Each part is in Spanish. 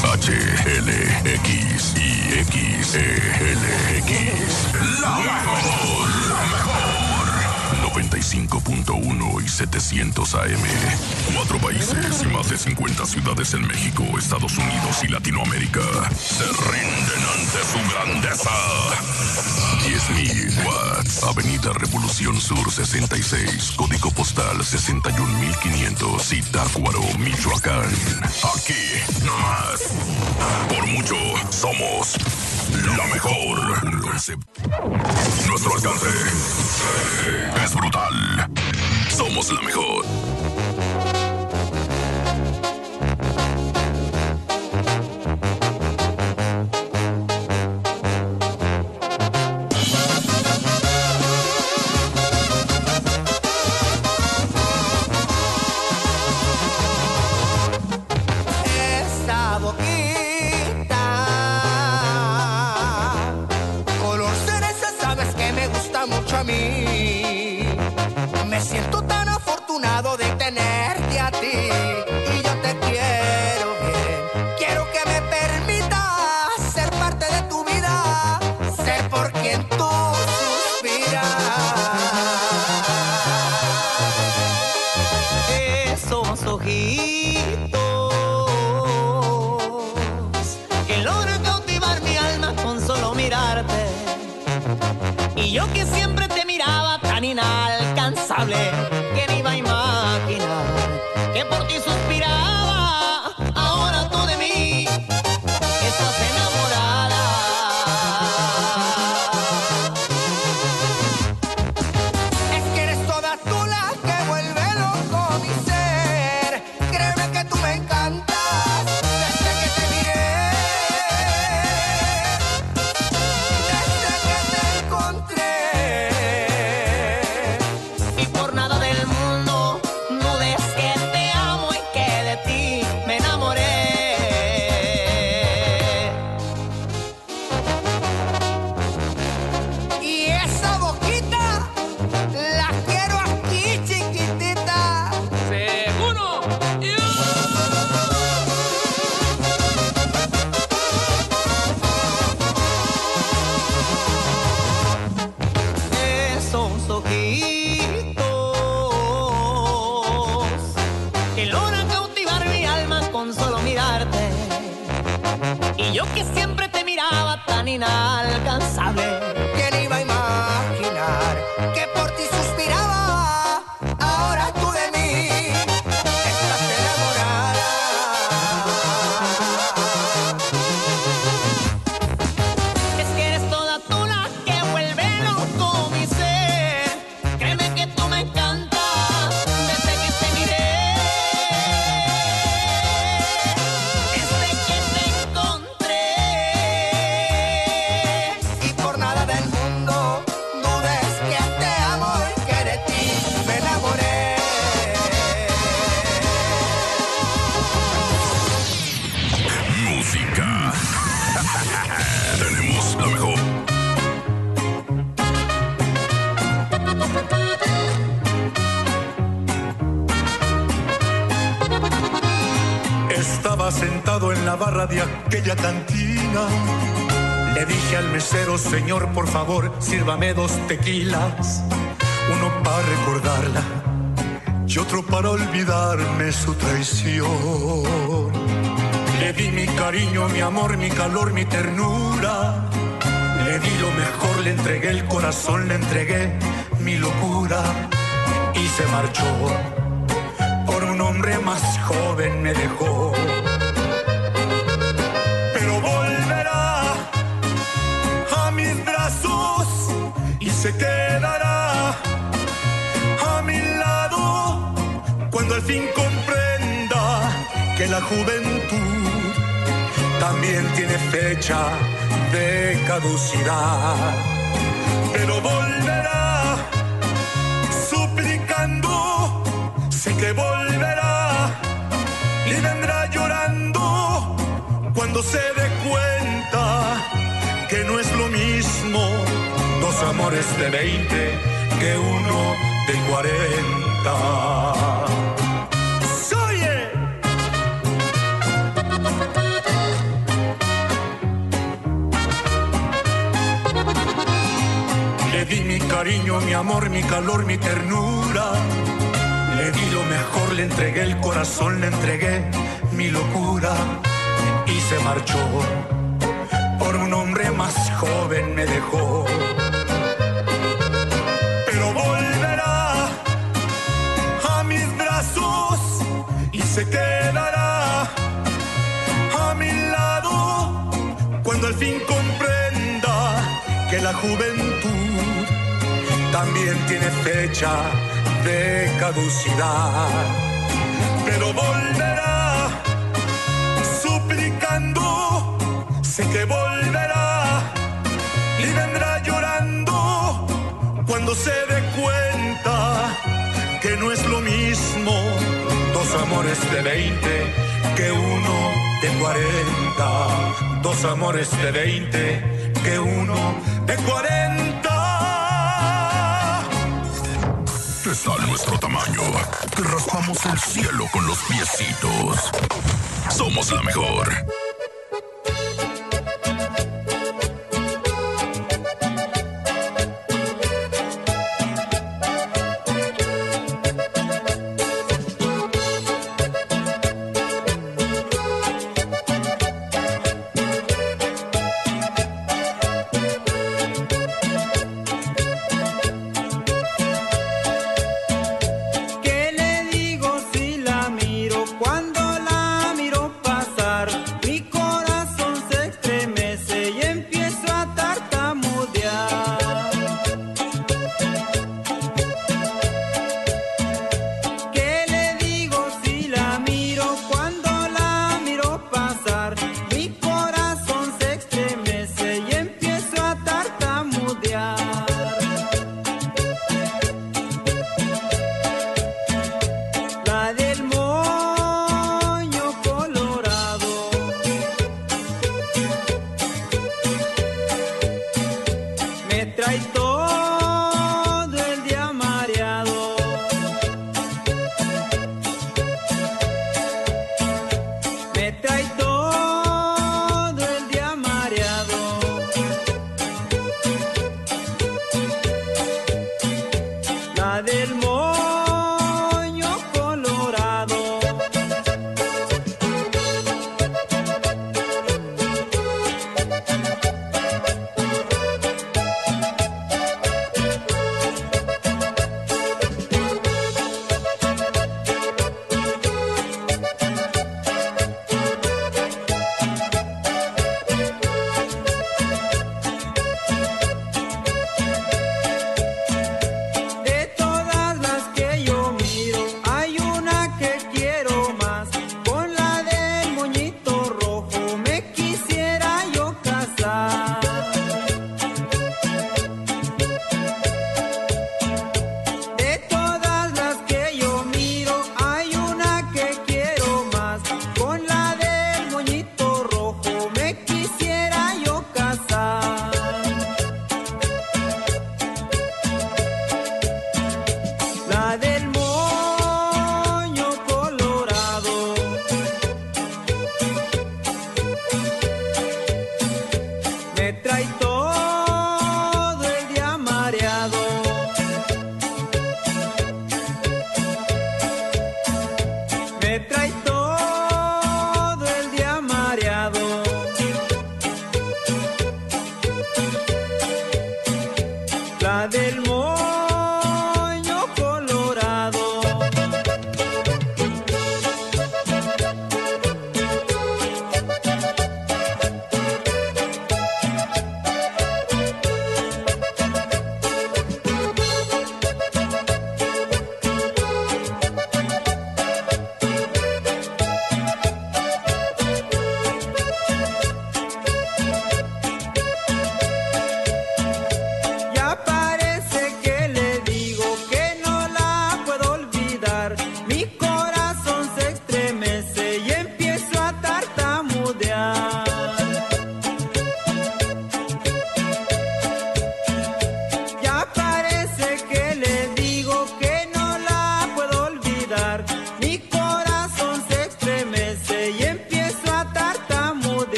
La mejor. 95.1 y 700 AM. 4 países y más de 50 ciudades en México, Estados Unidos y Latinoamérica se rinden ante su grandeza. 10.000 watts. Avenida Revolución Sur 66, código postal 61.500, Zitácuaro, Michoacán. Aquí, nomás. Por mucho, somos la mejor. Un concepto. Nuestro alcance es brutal. Somos la mejor. Esta boquita color cereza, sabes que me gusta mucho a mí. Me siento tan afortunado de tenerte a ti. Y yo te quiero bien. Quiero que me permitas ser parte de tu vida, ser por quien tú suspiras. Esos ojitos que logran cautivar mi alma con solo mirarte. Y yo que siempre te miraba tan inalcanzable, que ni iba a imaginar que por ti suspiraba. Ahora tú de mí estás enamorada. Es que eres toda tú la que vuelve loco mi ser. Créeme que tú me encantas desde que te miré. Desde que te encontré. Y por nada del mundo dudes que te amo y que de ti me enamoré. Y esa boquita la quiero aquí chiquitita. Seguro. Esos ojitos que logran cautivar mi alma con solo mirarte. Y yo que siempre te miraba tan inalcanzable, que ni iba a imaginar que por ti suspiraba. Ahora tú de mí estás enamorada. Es que eres toda tú la que vuelve loco mi ser. Créeme que tú me encantas desde que te miré. Desde que te encontré. Y por nada del mundo dudes que te amo y que de ti me enamoré. Música. Tenemos la mejor. Estaba sentado en la barra de aquella cantina. Le dije al mesero, señor, por favor, sírvame 2 tequilas. Uno para recordarla y otro para olvidarme su traición. Le di mi cariño, mi amor, mi calor, mi ternura. Le di lo mejor, le entregué el corazón, le entregué mi locura. Y se marchó. Por un hombre más joven me dejó. Pero volverá a mis brazos y se quedará a mi lado cuando al fin comprenda que la juventud también tiene fecha de caducidad. Pero volverá suplicando, sé que volverá y vendrá llorando cuando se dé cuenta que no es lo mismo 2 amores de 20 que uno de 40. cariño, mi amor, mi calor, mi ternura. Le di lo mejor, le entregué el corazón, le entregué mi locura. Y se marchó, por un hombre más joven me dejó. Pero volverá a mis brazos y se quedará a mi lado cuando al fin comprenda que la juventud también tiene fecha de caducidad. Pero volverá suplicando, sé que volverá y vendrá llorando cuando se dé cuenta que no es lo mismo dos amores de 20 que uno de 40. Dos amores de 20 que uno de 40. Está nuestro tamaño. Te raspamos el cielo con los piecitos. Somos la mejor. ¿Qué le digo si la miro cuando la miro pasar? Mi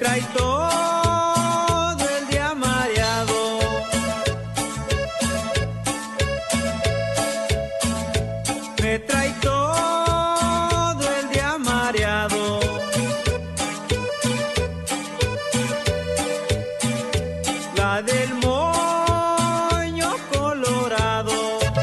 trae todo el día mareado. Me trae todo el día mareado. La del moño colorado.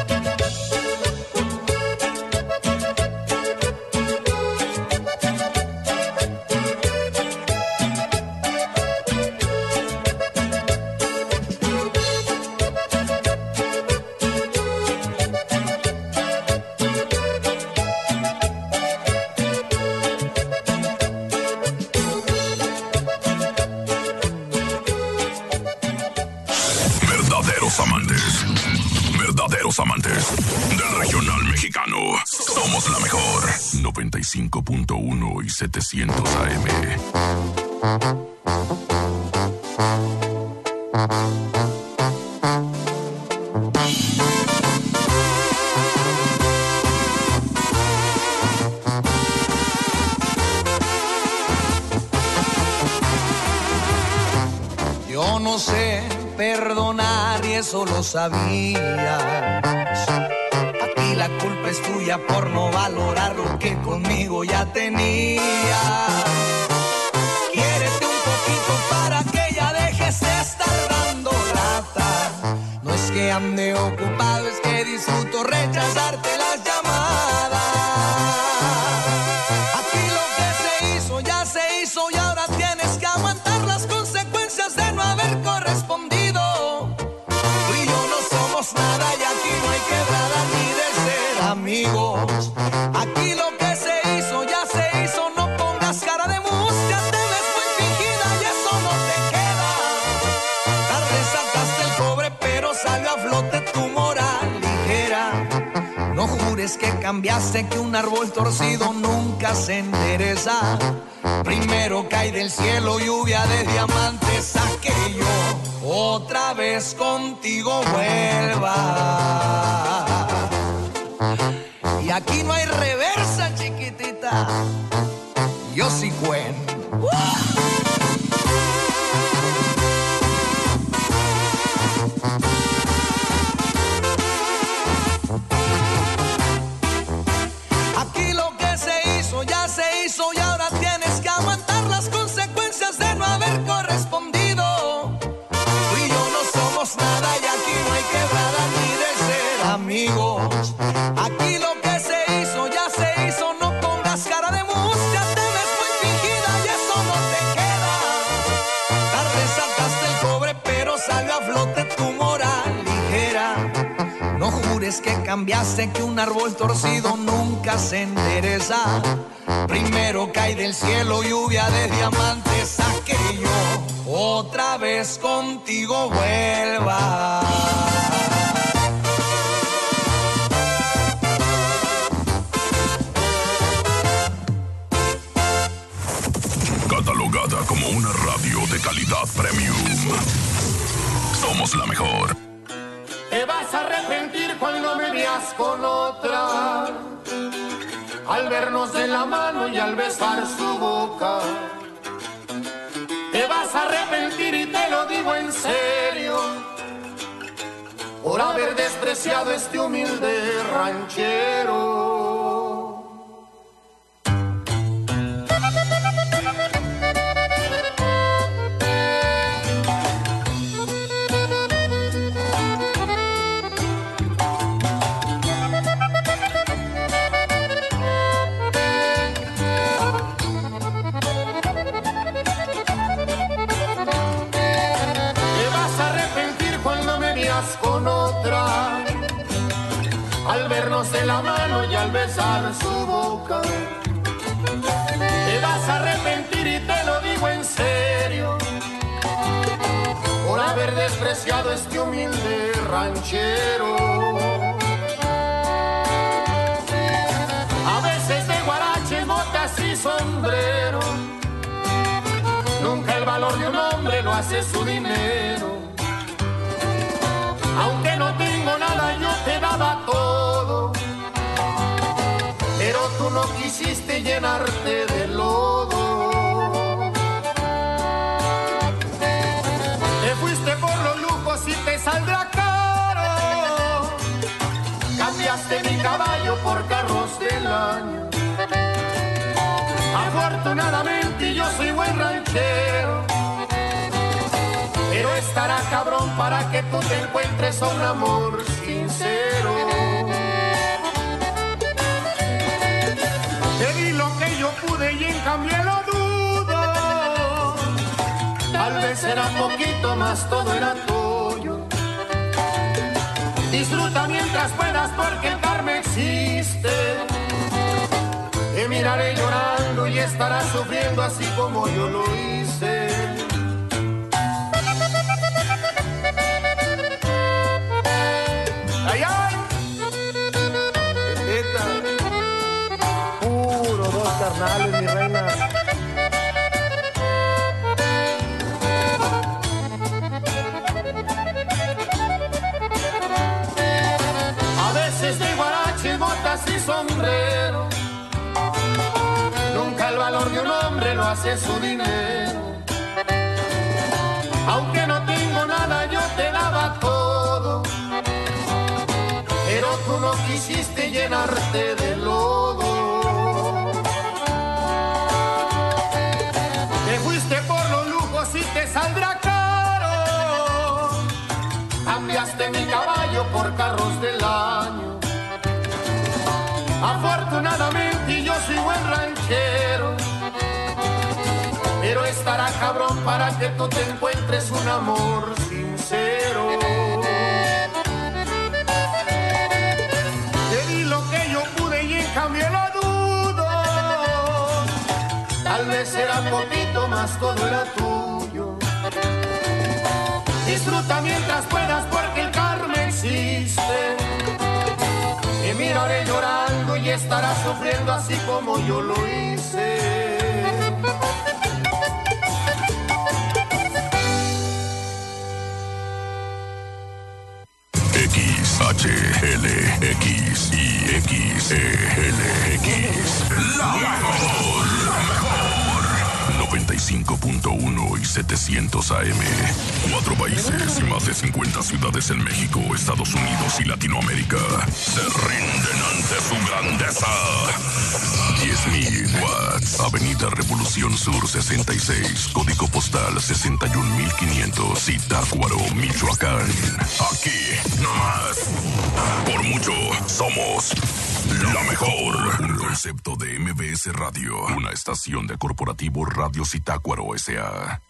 Verdaderos amantes del regional mexicano. Somos la mejor. 95.1 y 700 AM. Yo no sé perdonar y eso lo sabías. Aquí la culpa es tuya por no valorar lo que conmigo ya tenías. Quiérete un poquito para que ya dejes de estar dando lata. No es que ande ocupado, es que disfruto rechazarte las llamadas. Aquí lo que se hizo ya se hizo y ahora tienes que aguantar las consecuencias de no haber correspondido. Tú y yo no somos nada y aquí no hay quebrada ni de ser amigos. Aquí lo que se hizo ya se hizo, no pongas cara de mus, ya te ves muy fingida y eso no te queda. Tarde sacaste el cobre pero salió a flote tu moral ligera. No jures que cambiaste, que un árbol torcido nunca se endereza. Primero cae del cielo lluvia de diamantes a que yo otra vez contigo vuelva. Y aquí no hay reversa, chiquitita. Yo sí cuento. Aquí lo que se hizo ya se hizo y ahora tienes que aguantar las consecuencias de no haber correspondido. Tú y yo no somos nada y aquí no hay quebrada ni de ser amigos. Aquí lo que se hizo ya se hizo, no pongas cara de mus, ya te ves muy fingida y eso no te queda. Tarde sacaste el cobre pero salió a flote tu moral ligera. No jures que cambiaste, que un árbol torcido nunca se endereza. Primero cae del cielo lluvia de diamantes a que yo otra vez contigo vuelva. Catalogada como una radio de calidad premium. Somos la mejor. Te vas a arrepentir cuando me veas con otra, al vernos de la mano y al besar su boca. Te vas a arrepentir y te lo digo en serio, por haber despreciado este humilde ranchero. Con otra, al vernos de la mano y al besar su boca. Te vas a arrepentir y te lo digo en serio, por haber despreciado este humilde ranchero. A veces de guaraches, botas y sombrero, nunca el valor de un hombre lo hace su dinero. Aunque no tengo nada, yo te daba todo, pero tú no quisiste llenarte de lodo. ranchero. Pero estará cabrón para que tú te encuentres a un amor sincero. Te di lo que yo pude y en cambio lo dudo. Tal vez era poquito más, todo era tuyo. Disfruta mientras puedas porque el karma existe. Te miraré llorando y estarás sufriendo así como yo lo hice. ¡Ay, ay! Neta. Puro dos carnales, mi reina. A veces de guarache, botas y sombrero. Nunca el valor de un hombre lo hace su dinero. Aunque no tengo nada, yo te daba todo. Pero tú no quisiste llenarte de lodo. Te fuiste por los lujos y te saldrá caro. Cambiaste mi caballo por carros del año. Afortunadamente yo soy buen ranchero. Pero estará cabrón para que tú te encuentres un amor sincero. Te di lo que yo pude y en cambio lo dudo. Tal vez era poquito más, todo era tuyo. Disfruta mientras puedas porque el karma existe. Te miraré llorando y estarás sufriendo así como yo lo hice. XHLX y XELX. La mejor. 95.1 y 700 AM. 4 países y más de 50 ciudades en México, Estados Unidos y Latinoamérica se rinden ante su grandeza. 10.000 watts. Avenida Revolución Sur 66, código postal 61,500, Zitácuaro, Michoacán. Aquí, nomás. Por mucho, somos la mejor. Un concepto de MBS Radio, una estación de Corporativo Radio Zitácuaro S.A.